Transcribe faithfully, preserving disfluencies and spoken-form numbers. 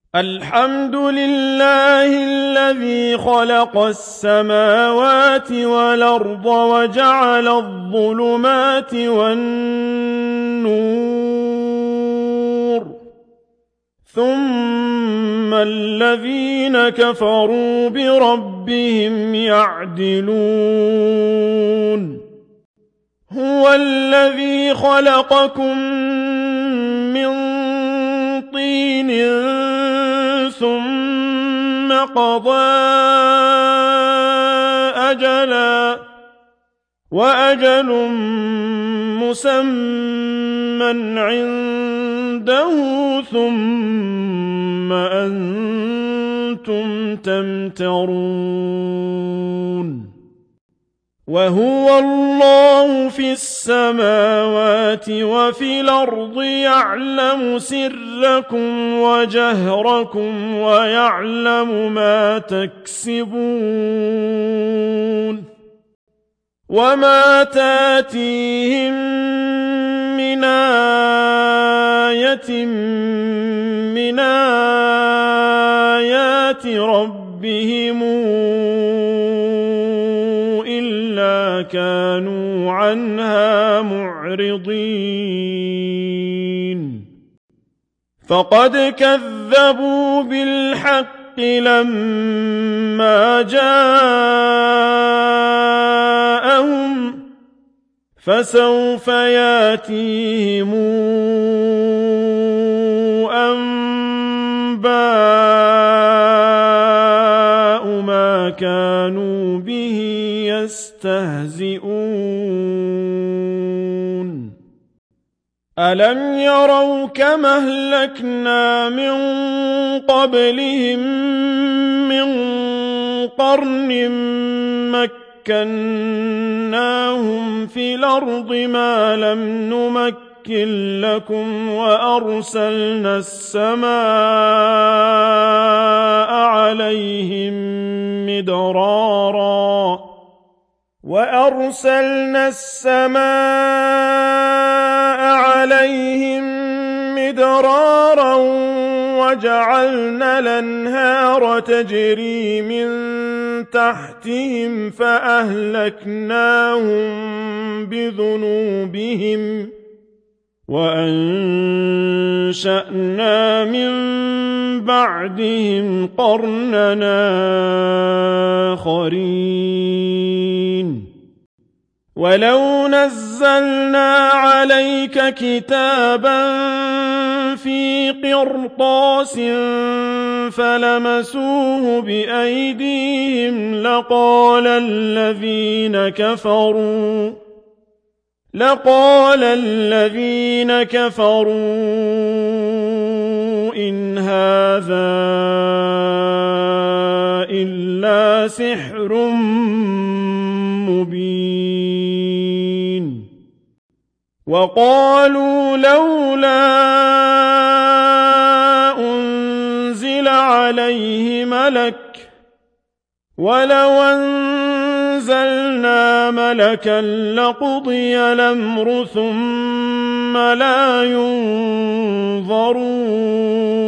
الحمد لله الذي خلق السماوات والأرض وجعل الظلمات والنور ثم الذين كفروا بربهم يعدلون هو الذي خلقكم من طين ثم قضى أجلا وأجل مسمى عنده ثم أنتم تمترون وهو الله في السماوات وفي الأرض يعلم سركم وجهركم ويعلم ما تكسبون وما تاتيهم من آية من آيات ربهم كانوا عنها معرضين فقد كذبوا بالحق لما جاءهم فسوف ياتيهم أنباء ما كانوا به يستهزئون ألم يروا كما أهلكنا من قبلهم من قرن مكناهم في الأرض ما لم نمكن لكم وأرسلنا السماء عليهم مدرارا وأرسلنا السماء عليهم مدرارا وجعلنا الأنهار تجري من تحتهم فأهلكناهم بذنوبهم وأنشأنا من بعدهم قرننا آخرين ولو نزلنا عليك كتابا في قرطاس فلمسوه بأيديهم لقال الذين كفروا لقال الذين كفروا إن هذا إلا سحر مبين وقالوا لولا أنزل عليه ملك ولو أنزلنا ملكا لقضي الأمر ثم لا ينظرون